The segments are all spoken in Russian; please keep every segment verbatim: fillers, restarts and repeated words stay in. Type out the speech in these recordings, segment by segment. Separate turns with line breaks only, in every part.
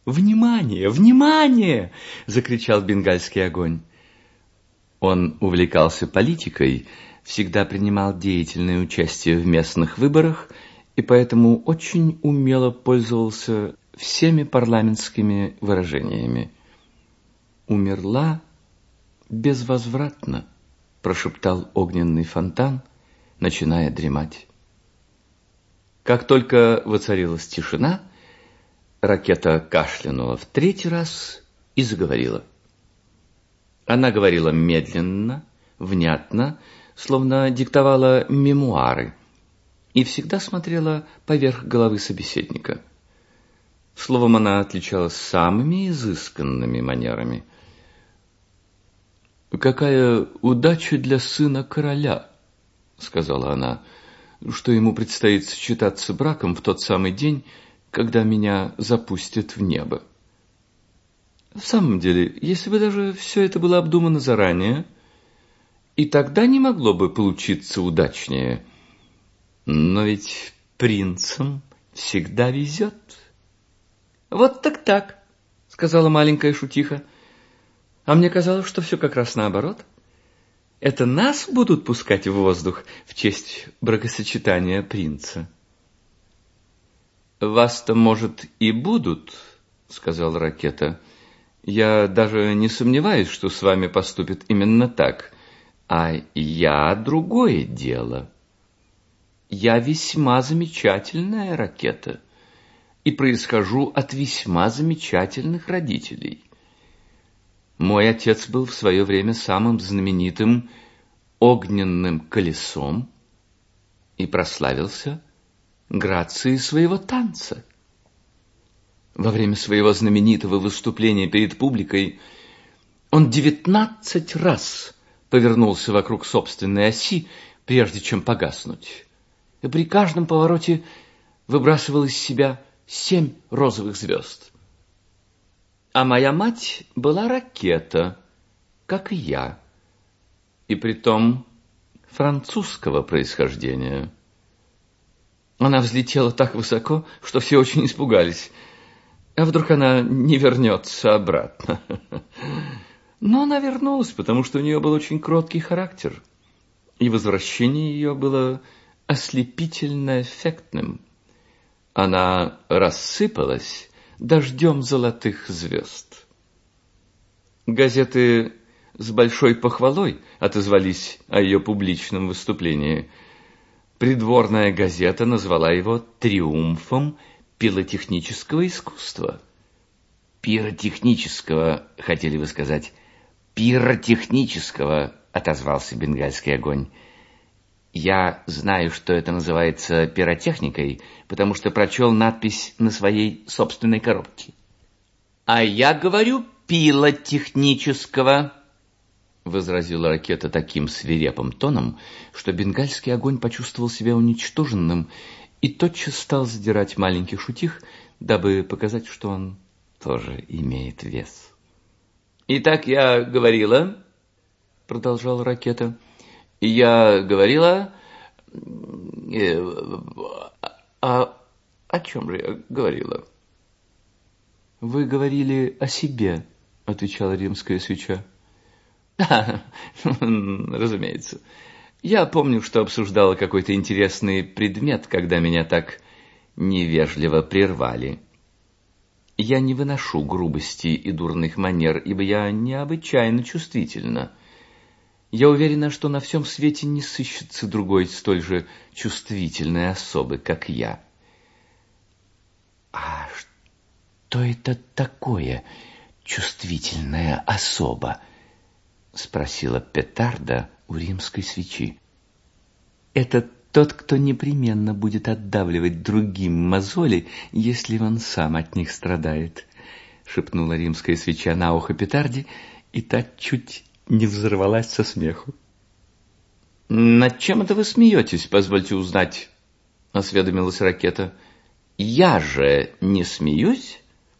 «Внимание! Внимание!» — закричал бенгальский огонь. Он увлекался политикой, всегда принимал деятельное участие в местных выборах и поэтому очень умело пользовался всеми парламентскими выражениями. «Умерла безвозвратно», — прошептал огненный фонтан, начиная дремать. Как только воцарилась тишина, ракета кашлянула в третий раз и заговорила. Она говорила медленно, внятно, словно диктовала мемуары, и всегда смотрела поверх головы собеседника. Словом, она отличалась самыми изысканными манерами. «Какая удача для сына короля», — сказала она, — «что ему предстоит сочетаться браком в тот самый день, когда меня запустят в небо. В самом деле, если бы даже все это было обдумано заранее, и тогда не могло бы получиться удачнее. Но ведь принцам всегда везет». «Вот так-так», — сказала маленькая шутиха. «А мне казалось, что все как раз наоборот. Это нас будут пускать в воздух в честь бракосочетания принца». «Вас-то, может, и будут», — сказал ракета. «Я даже не сомневаюсь, что с вами поступят именно так. А я другое дело. Я весьма замечательная ракета и происхожу от весьма замечательных родителей. Мой отец был в свое время самым знаменитым огненным колесом и прославился грацией своего танца. Во время своего знаменитого выступления перед публикой он девятнадцать раз повернулся вокруг собственной оси, прежде чем погаснуть. И при каждом повороте выбрасывал из себя семь розовых звезд. А моя мать была ракета, как и я, и притом французского происхождения. Она взлетела так высоко, что все очень испугались. А вдруг она не вернется обратно? Но она вернулась, потому что у нее был очень кроткий характер, и возвращение ее было ослепительно эффектным. Она рассыпалась дождем золотых звезд. Газеты с большой похвалой отозвались о ее публичном выступлении. Придворная газета назвала его триумфом пиротехнического искусства. Пиротехнического, хотели вы сказать? Пиротехнического, отозвался бенгальский огонь. Я знаю, что это называется пиротехникой, потому что прочел надпись на своей собственной коробке. А я говорю пилотехнического, возразила ракета таким свирепым тоном, что бенгальский огонь почувствовал себя уничтоженным и тотчас стал задирать маленьких шутих, дабы показать, что он тоже имеет вес. «Итак, я говорила, — продолжала ракета, — я говорила... А о чем же я говорила?» «Вы говорили о себе, — отвечала римская свеча. «Да, разумеется. Я помню, что обсуждала какой-то интересный предмет, когда меня так невежливо прервали. Я не выношу грубости и дурных манер, ибо я необычайно чувствительна. Я уверена, что на всем свете не сыщется другой столь же чувствительной особы, как я». «А что это такое чувствительная особа?» — спросила петарда у римской свечи. «Это тот, кто непременно будет отдавливать другим мозоли, если он сам от них страдает», — шепнула римская свеча на ухо петарде, и та чуть не взорвалась со смеху. «Над чем это вы смеетесь, позвольте узнать?» — осведомилась ракета. «Я же не смеюсь?»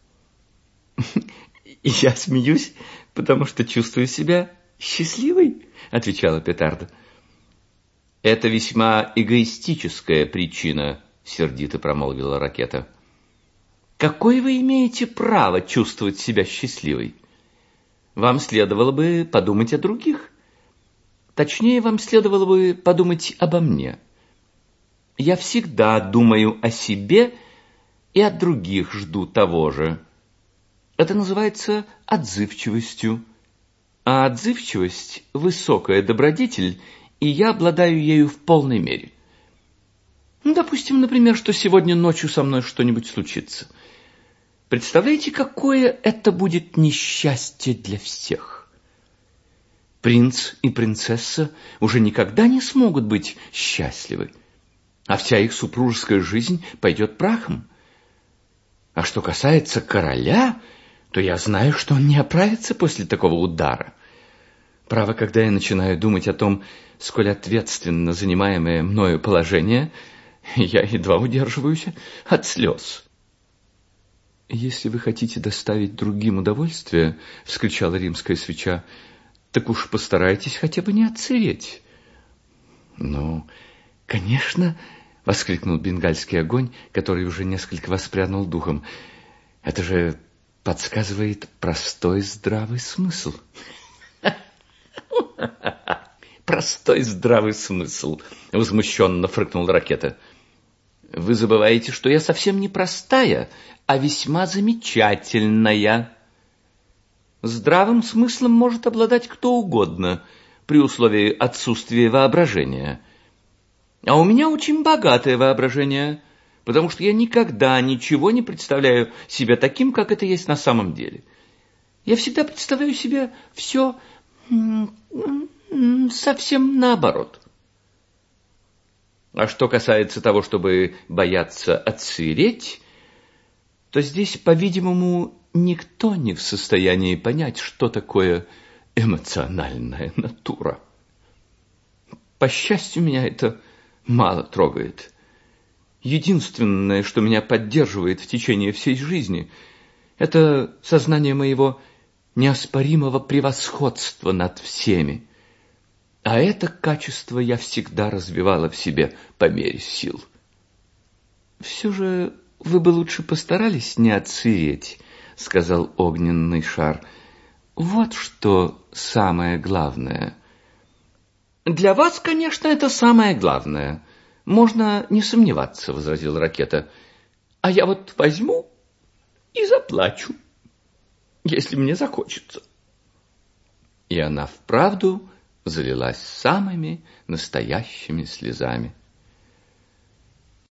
«Я смеюсь, потому что чувствую себя счастливой», — отвечала петарда. «Это весьма эгоистическая причина», — сердито промолвила ракета. Какое вы имеете право чувствовать себя счастливой? Вам следовало бы подумать о других. Точнее, вам следовало бы подумать обо мне. Я всегда думаю о себе и от других жду того же. Это называется отзывчивостью. А отзывчивость – высокая добродетель, и я обладаю ею в полной мере. Ну, допустим, например, что сегодня ночью со мной что-нибудь случится. Представляете, какое это будет несчастье для всех? Принц и принцесса уже никогда не смогут быть счастливы, а вся их супружеская жизнь пойдет прахом. А что касается короля, то я знаю, что он не оправится после такого удара. Право, когда я начинаю думать о том, сколь ответственно занимаемое мною положение, я едва удерживаюсь от слез. «Если вы хотите доставить другим удовольствие, — вскричала римская свеча, — так уж постарайтесь хотя бы не отсыреть». «Ну, конечно, — воскликнул бенгальский огонь, который уже несколько воспрянул духом, — это же подсказывает простой здравый смысл». «Простой здравый смысл!» — возмущенно фыркнул Ракета. «Вы забываете, что я совсем не простая, а весьма замечательная. Здравым смыслом может обладать кто угодно, при условии отсутствия воображения. А у меня очень богатое воображение, потому что я никогда ничего не представляю себе таким, как это есть на самом деле. Я всегда представляю себе все совсем наоборот. А что касается того, чтобы бояться отсыреть, то здесь, по-видимому, никто не в состоянии понять, что такое эмоциональная натура. По счастью, меня это мало трогает. Единственное, что меня поддерживает в течение всей жизни, это сознание моего неоспоримого превосходства над всеми. А это качество я всегда развивала в себе по мере сил. Все же вы бы лучше постарались не отсыреть, — сказал огненный шар. Вот что самое главное. Для вас, конечно, это самое главное. Можно не сомневаться, — возразил Ракета. А я вот возьму и заплачу, если мне захочется. И она вправду залилась самыми настоящими слезами.